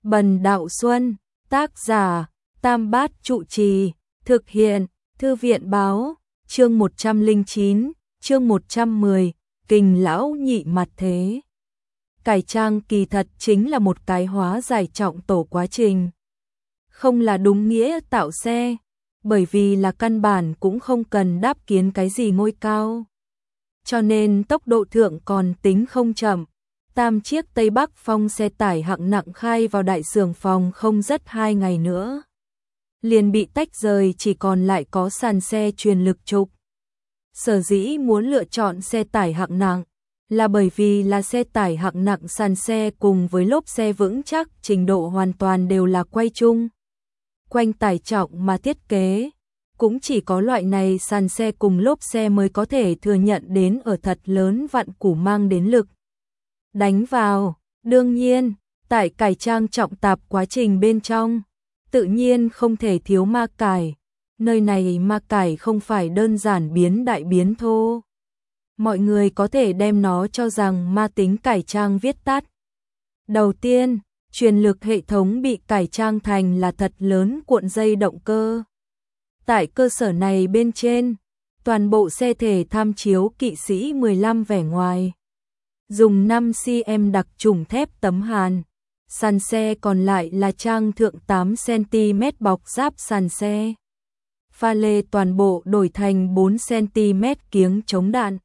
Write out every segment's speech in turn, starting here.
Bần Đạo Xuân, tác giả, Tam Bát Trụ Trì, thực hiện, Thư viện Báo, chương 109, chương 110, Kình Lão Nhị Mặt Thế. Cải trang kỳ thật chính là một cái hóa giải trọng tổ quá trình. Không là đúng nghĩa tạo xe, bởi vì là căn bản cũng không cần đáp kiến cái gì ngôi cao. Cho nên tốc độ thượng còn tính không chậm. 8 chiếc Tây Bắc Phong xe tải hạng nặng khai vào đại xưởng phòng không rất 2 ngày nữa. Liền bị tách rời, chỉ còn lại có sàn xe truyền lực trục. Sở dĩ muốn lựa chọn xe tải hạng nặng là bởi vì là xe tải hạng nặng sàn xe cùng với lốp xe vững chắc, trình độ hoàn toàn đều là quay chung quanh tải trọng mà thiết kế. Cũng chỉ có loại này sàn xe cùng lốp xe mới có thể thừa nhận đến ở thật lớn vặn củ mang đến lực đánh vào. Đương nhiên, tại cải trang trọng tạp quá trình bên trong, tự nhiên không thể thiếu ma cải. Nơi này ma cải không phải đơn giản biến đại biến thô. Mọi người có thể đem nó cho rằng ma tính cải trang viết tắt. Đầu tiên, truyền lực hệ thống bị cải trang thành là thật lớn cuộn dây động cơ. Tại cơ sở này bên trên, toàn bộ xe thể tham chiếu kỵ sĩ 15 vẻ ngoài. Dùng 5cm đặc trùng thép tấm hàn. Sàn xe còn lại là trang thượng 8cm bọc giáp sàn xe. Pha lê toàn bộ đổi thành 4cm kiếng chống đạn.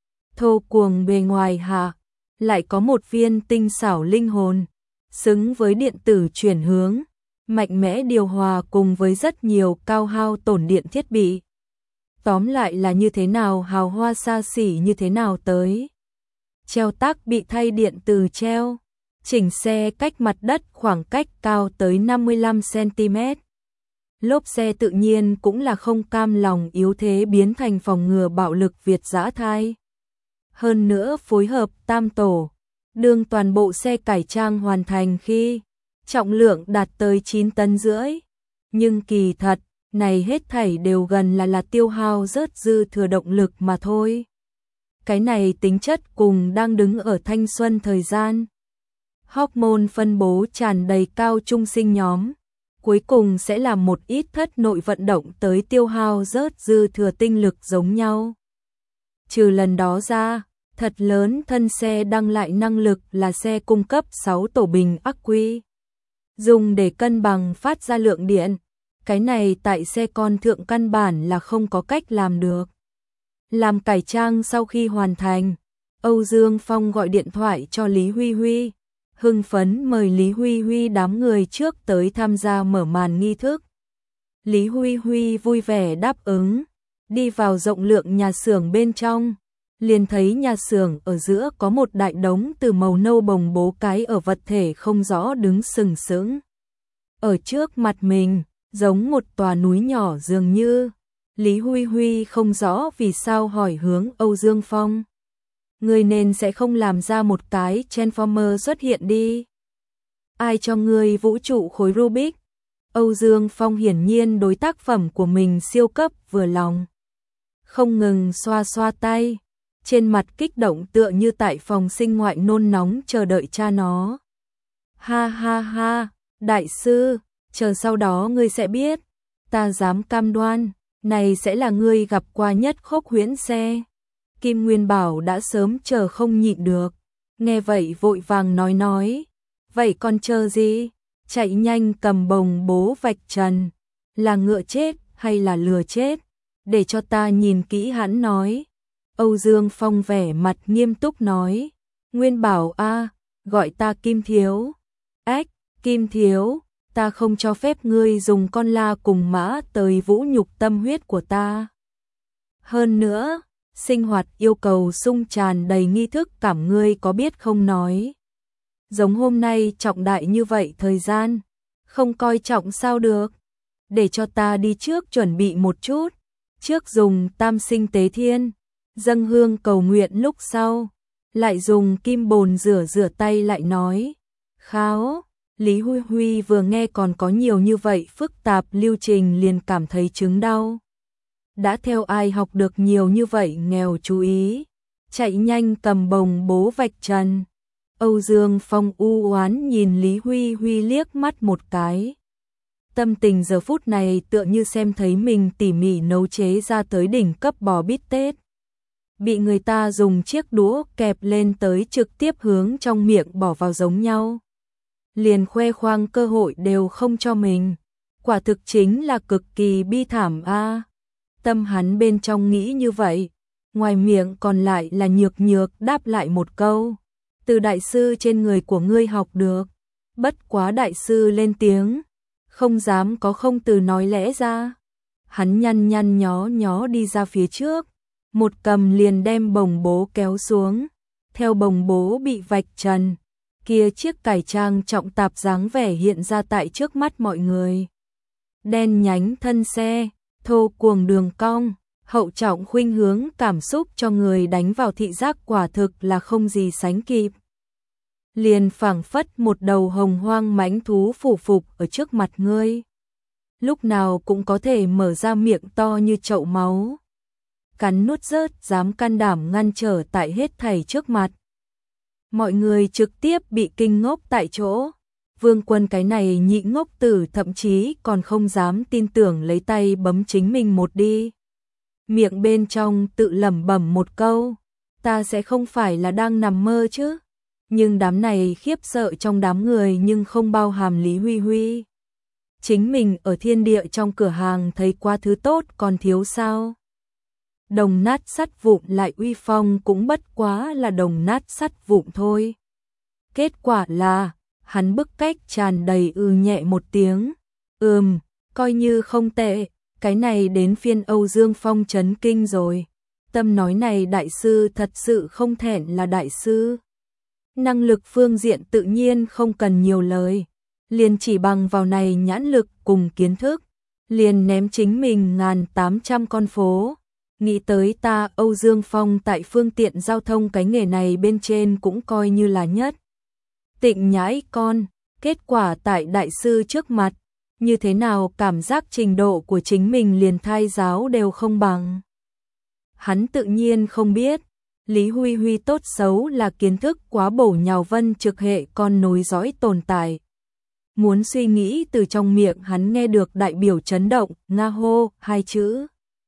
Thô cuồng bề ngoài hạ, lại có một viên tinh xảo linh hồn, xứng với điện tử chuyển hướng, mạnh mẽ điều hòa cùng với rất nhiều cao hao tổn điện thiết bị. Tóm lại là như thế nào hào hoa xa xỉ như thế nào tới. Treo tắc bị thay điện từ treo, chỉnh xe cách mặt đất khoảng cách cao tới 55cm. Lốp xe tự nhiên cũng là không cam lòng yếu thế biến thành phòng ngừa bạo lực Việt dã thai. Hơn nữa phối hợp tam tổ, đương toàn bộ xe cải trang hoàn thành khi trọng lượng đạt tới 9 tấn rưỡi. Nhưng kỳ thật, này hết thảy đều gần là tiêu hao rớt dư thừa động lực mà thôi. Cái này tính chất cùng đang đứng ở thanh xuân thời gian. Hormone phân bố tràn đầy cao trung sinh nhóm, cuối cùng sẽ làm một ít thất nội vận động tới tiêu hao rớt dư thừa tinh lực giống nhau. Trừ lần đó ra, thật lớn thân xe đăng lại năng lực là xe cung cấp 6 tổ bình ắc quy, dùng để cân bằng phát ra lượng điện. Cái này tại xe con thượng căn bản là không có cách làm được. Làm cải trang sau khi hoàn thành, Âu Dương Phong gọi điện thoại cho Lý Huy Huy, hưng phấn mời Lý Huy Huy đám người trước tới tham gia mở màn nghi thức. Lý Huy Huy vui vẻ đáp ứng, đi vào rộng lượng nhà xưởng bên trong, liền thấy nhà xưởng ở giữa có một đại đống từ màu nâu bồng bố cái ở vật thể không rõ đứng sừng sững. Ở trước mặt mình, giống một tòa núi nhỏ dường như. Lý Huy Huy không rõ vì sao hỏi hướng Âu Dương Phong. Ngươi nên sẽ không làm ra một cái Transformer xuất hiện đi. Ai cho ngươi vũ trụ khối Rubik? Âu Dương Phong hiển nhiên đối tác phẩm của mình siêu cấp vừa lòng. Không ngừng xoa xoa tay, trên mặt kích động tựa như tại phòng sinh ngoại nôn nóng chờ đợi cha nó. Ha ha ha, đại sư, chờ sau đó ngươi sẽ biết, ta dám cam đoan, này sẽ là ngươi gặp qua nhất khốc huyễn xe. Kim Nguyên Bảo đã sớm chờ không nhịn được, nghe vậy vội vàng nói, vậy còn chờ gì, chạy nhanh cầm bồng bố vạch trần, là ngựa chết hay là lừa chết, để cho ta nhìn kỹ. Hắn nói. Âu Dương Phong vẻ mặt nghiêm túc nói, Nguyên Bảo a, gọi ta Kim Thiếu. Ách, Kim Thiếu, ta không cho phép ngươi dùng con la cùng mã tới vũ nhục tâm huyết của ta. Hơn nữa, sinh hoạt yêu cầu sung tràn đầy nghi thức cảm, ngươi có biết không nói. Giống hôm nay trọng đại như vậy thời gian, không coi trọng sao được. Để cho ta đi trước chuẩn bị một chút, trước dùng tam sinh tế thiên, dâng hương cầu nguyện, lúc sau lại dùng kim bồn rửa tay lại nói. Kháo. Lý Huy Huy vừa nghe còn có nhiều như vậy phức tạp lưu trình liền cảm thấy chứng đau. Đã theo ai học được nhiều như vậy nghèo chú ý, chạy nhanh cầm bồng bố vạch trần. Âu Dương Phong u oán nhìn Lý Huy Huy liếc mắt một cái. Tâm tình giờ phút này tựa như xem thấy mình tỉ mỉ nấu chế ra tới đỉnh cấp bò bít tết. Bị người ta dùng chiếc đũa kẹp lên tới trực tiếp hướng trong miệng bỏ vào giống nhau. Liền khoe khoang cơ hội đều không cho mình. Quả thực chính là cực kỳ bi thảm a. Tâm hắn bên trong nghĩ như vậy, ngoài miệng còn lại là nhược nhược đáp lại một câu. Từ đại sư trên người của ngươi học được. Bất quá đại sư lên tiếng, không dám có không từ nói lẽ ra. Hắn nhăn nhăn nhó nhó đi ra phía trước, một cầm liền đem bồng bố kéo xuống. Theo bồng bố bị vạch trần, kia chiếc cải trang trọng tạp dáng vẻ hiện ra tại trước mắt mọi người. Đen nhánh thân xe, thô cuồng đường cong, hậu trọng khuynh hướng cảm xúc cho người đánh vào thị giác quả thực là không gì sánh kịp. Liền phảng phất một đầu hồng hoang mãnh thú phủ phục ở trước mặt ngươi. Lúc nào cũng có thể mở ra miệng to như chậu máu. Cắn nuốt rớt dám can đảm ngăn trở tại hết thảy trước mặt. Mọi người trực tiếp bị kinh ngốc tại chỗ. Vương Quân cái này nhị ngốc tử thậm chí còn không dám tin tưởng lấy tay bấm chính mình một đi. Miệng bên trong tự lẩm bẩm một câu, ta sẽ không phải là đang nằm mơ chứ. Nhưng đám này khiếp sợ trong đám người nhưng không bao hàm Lý Huy Huy. Chính mình ở thiên địa trong cửa hàng thấy qua thứ tốt còn thiếu sao. Đồng nát sắt vụn lại uy phong cũng bất quá là đồng nát sắt vụn thôi. Kết quả là, hắn bức cách tràn đầy nhẹ một tiếng. Coi như không tệ, cái này đến phiên Âu Dương Phong chấn kinh rồi. Tâm nói này đại sư thật sự không thẹn là đại sư. Năng lực phương diện tự nhiên không cần nhiều lời. Liền chỉ bằng vào này nhãn lực cùng kiến thức. Liền ném chính mình 1800 con phố. Nghĩ tới ta Âu Dương Phong tại phương tiện giao thông cái nghề này bên trên cũng coi như là nhất. Tịnh nhãi con, kết quả tại đại sư trước mặt, như thế nào cảm giác trình độ của chính mình liền thai giáo đều không bằng. Hắn tự nhiên không biết, Lý Huy Huy tốt xấu là kiến thức quá bổ nhào vân trực hệ con nối dõi tồn tại. Muốn suy nghĩ từ trong miệng hắn nghe được đại biểu chấn động, nga hô, hai chữ.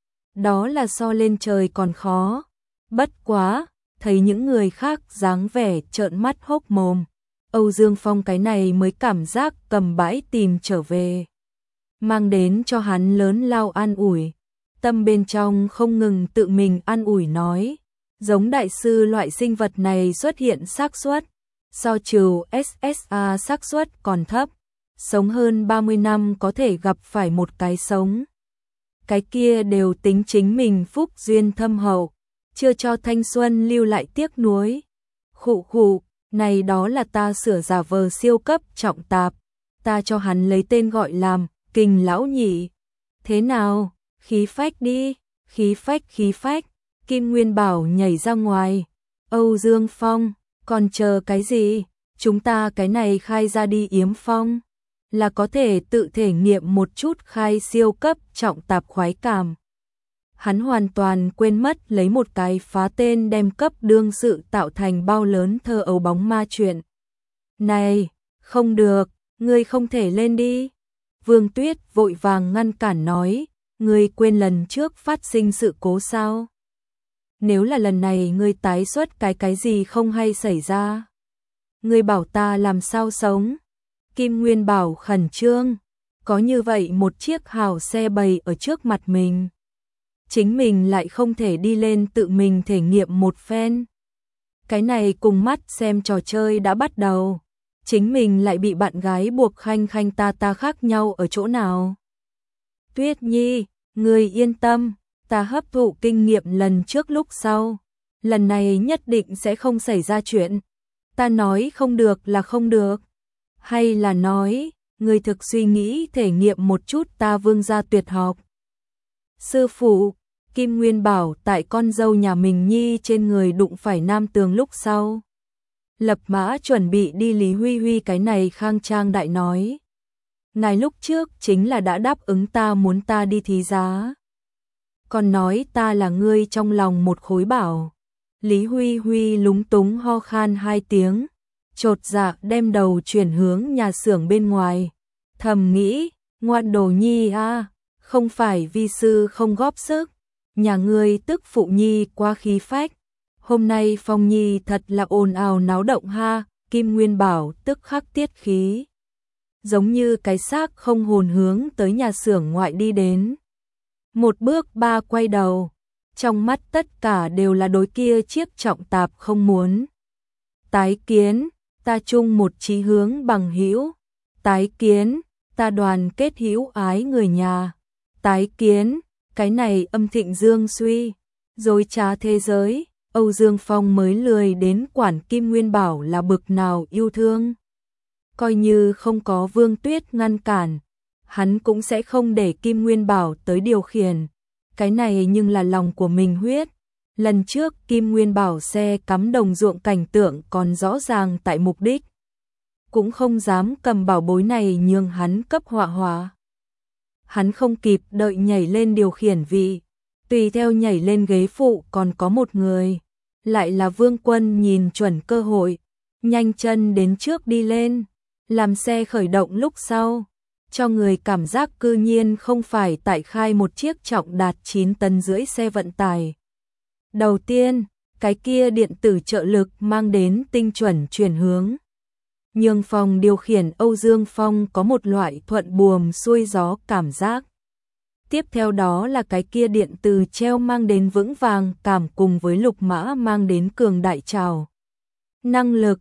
Đó là so lên trời còn khó. Bất quá, thấy những người khác dáng vẻ trợn mắt hốc mồm. Âu Dương Phong cái này mới cảm giác cầm bãi tìm trở về. Mang đến cho hắn lớn lao an ủi. Tâm bên trong không ngừng tự mình an ủi nói. Giống đại sư loại sinh vật này xuất hiện xác suất. So trừ SSA xác suất còn thấp. Sống hơn 30 năm có thể gặp phải một cái sống. Cái kia đều tính chính mình phúc duyên thâm hậu. Chưa cho thanh xuân lưu lại tiếc nuối. Khụ khụ. Này đó là ta sửa giả vờ siêu cấp trọng tạp, ta cho hắn lấy tên gọi làm Kình lão nhị. Thế nào, khí phách đi, khí phách, Kim Nguyên Bảo nhảy ra ngoài. Âu Dương Phong, còn chờ cái gì, chúng ta cái này khai ra đi yếm phong, là có thể tự thể nghiệm một chút khai siêu cấp trọng tạp khoái cảm. Hắn hoàn toàn quên mất lấy một cái phá tên đem cấp đương sự tạo thành bao lớn thơ ấu bóng ma chuyện. Này, không được, ngươi không thể lên đi. Vương Tuyết vội vàng ngăn cản nói, ngươi quên lần trước phát sinh sự cố sao? Nếu là lần này ngươi tái xuất cái gì không hay xảy ra? Ngươi bảo ta làm sao sống? Kim Nguyên Bảo khẩn trương, có như vậy một chiếc hào xe bày ở trước mặt mình. Chính mình lại không thể đi lên tự mình thể nghiệm một phen. Cái này cùng mắt xem trò chơi đã bắt đầu. Chính mình lại bị bạn gái buộc khanh khanh ta khác nhau ở chỗ nào. Tuyết Nhi, người yên tâm, ta hấp thụ kinh nghiệm lần trước lúc sau. Lần này nhất định sẽ không xảy ra chuyện. Ta nói không được là không được. Hay là nói, người thực suy nghĩ thể nghiệm một chút ta vương gia tuyệt học. Sư phụ, Kim Nguyên Bảo tại con dâu nhà mình Nhi trên người đụng phải nam tường lúc sau. Lập mã chuẩn bị đi Lý Huy Huy cái này khang trang đại nói. Ngài lúc trước chính là đã đáp ứng ta muốn ta đi thí giá. Còn nói ta là ngươi trong lòng một khối bảo. Lý Huy Huy lúng túng ho khan hai tiếng. chột dạ đem đầu chuyển hướng nhà xưởng bên ngoài, thầm nghĩ, ngoan đồ nhi a, không phải vi sư không góp sức, nhà ngươi tức phụ nhi quá khí phách, hôm nay Phong nhi thật là ồn ào náo động ha, Kim Nguyên Bảo tức khắc tiết khí, giống như cái xác không hồn hướng tới nhà xưởng ngoại đi đến. Một bước ba quay đầu, trong mắt tất cả đều là đối kia chiếc trọng tạp không muốn. Tái kiến, ta chung một chí hướng bằng hữu. Tái kiến, ta đoàn kết hữu ái người nhà. Tái kiến, cái này âm thịnh dương suy, dối trá thế giới, Âu Dương Phong mới lười đến quản Kim Nguyên Bảo là bực nào yêu thương. Coi như không có Vương Tuyết ngăn cản, hắn cũng sẽ không để Kim Nguyên Bảo tới điều khiển. Cái này nhưng là lòng của mình huyết. Lần trước Kim Nguyên Bảo xe cắm đồng ruộng cảnh tượng còn rõ ràng tại mục đích. Cũng không dám cầm bảo bối này nhường hắn cấp họa họa. Hắn không kịp đợi nhảy lên điều khiển vị. Tùy theo nhảy lên ghế phụ còn có một người. Lại là Vương Quân nhìn chuẩn cơ hội. Nhanh chân đến trước đi lên. Làm xe khởi động lúc sau. Cho người cảm giác cư nhiên không phải tại khai một chiếc trọng đạt 9 tấn rưỡi xe vận tải. Đầu tiên, cái kia điện tử trợ lực mang đến tinh chuẩn chuyển hướng. Nhưng phòng điều khiển Âu Dương Phong có một loại thuận buồm xuôi gió cảm giác. Tiếp theo đó là cái kia điện từ treo mang đến vững vàng cảm cùng với lục mã mang đến cường đại trào. Năng lực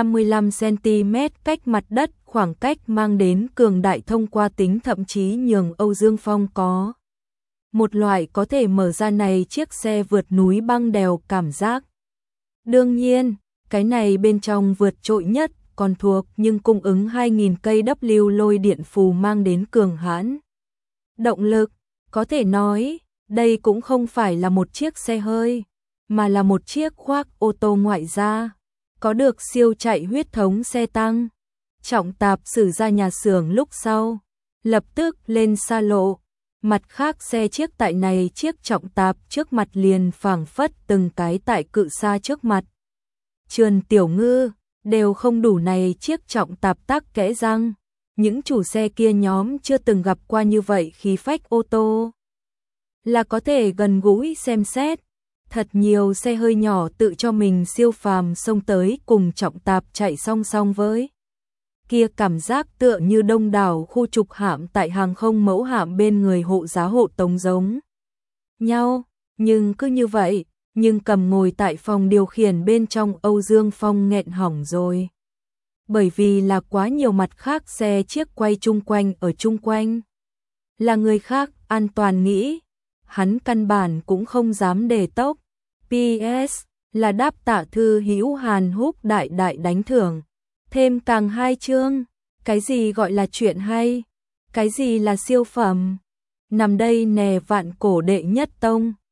55cm cách mặt đất khoảng cách mang đến cường đại thông qua tính thậm chí nhường Âu Dương Phong có. Một loại có thể mở ra này chiếc xe vượt núi băng đèo cảm giác. Đương nhiên, cái này bên trong vượt trội nhất còn thuộc nhưng cung ứng 2000 kW lôi điện phù mang đến cường hãn. Động lực, có thể nói, đây cũng không phải là một chiếc xe hơi, mà là một chiếc khoác ô tô ngoại gia, có được siêu chạy huyết thống xe tăng. Trọng tạp xử ra nhà xưởng lúc sau, lập tức lên xa lộ. Mặt khác xe chiếc tại này chiếc trọng tạp trước mặt liền phảng phất từng cái tại cự xa trước mặt. Trườn Tiểu Ngư đều không đủ này chiếc trọng tạp tắc kẽ răng. Những chủ xe kia nhóm chưa từng gặp qua như vậy khí phách ô tô. Là có thể gần gũi xem xét. Thật nhiều xe hơi nhỏ tự cho mình siêu phàm xông tới cùng trọng tạp chạy song song với. Kia cảm giác tựa như đông đảo khu trục hạm tại hàng không mẫu hạm bên người hộ giá hộ tống giống nhau, nhưng cứ như vậy, nhưng cầm ngồi tại phòng điều khiển bên trong Âu Dương Phong nghẹn hỏng rồi. Bởi vì là quá nhiều mặt khác xe chiếc quay chung quanh ở chung quanh. Là người khác an toàn nghĩ, hắn căn bản cũng không dám đề tốc. PS là đáp tạ thư hữu Hàn Húc đại đại đánh thưởng. Thêm càng 2 chương, cái gì gọi là chuyện hay, cái gì là siêu phẩm. Nằm đây nè vạn cổ đệ nhất tông.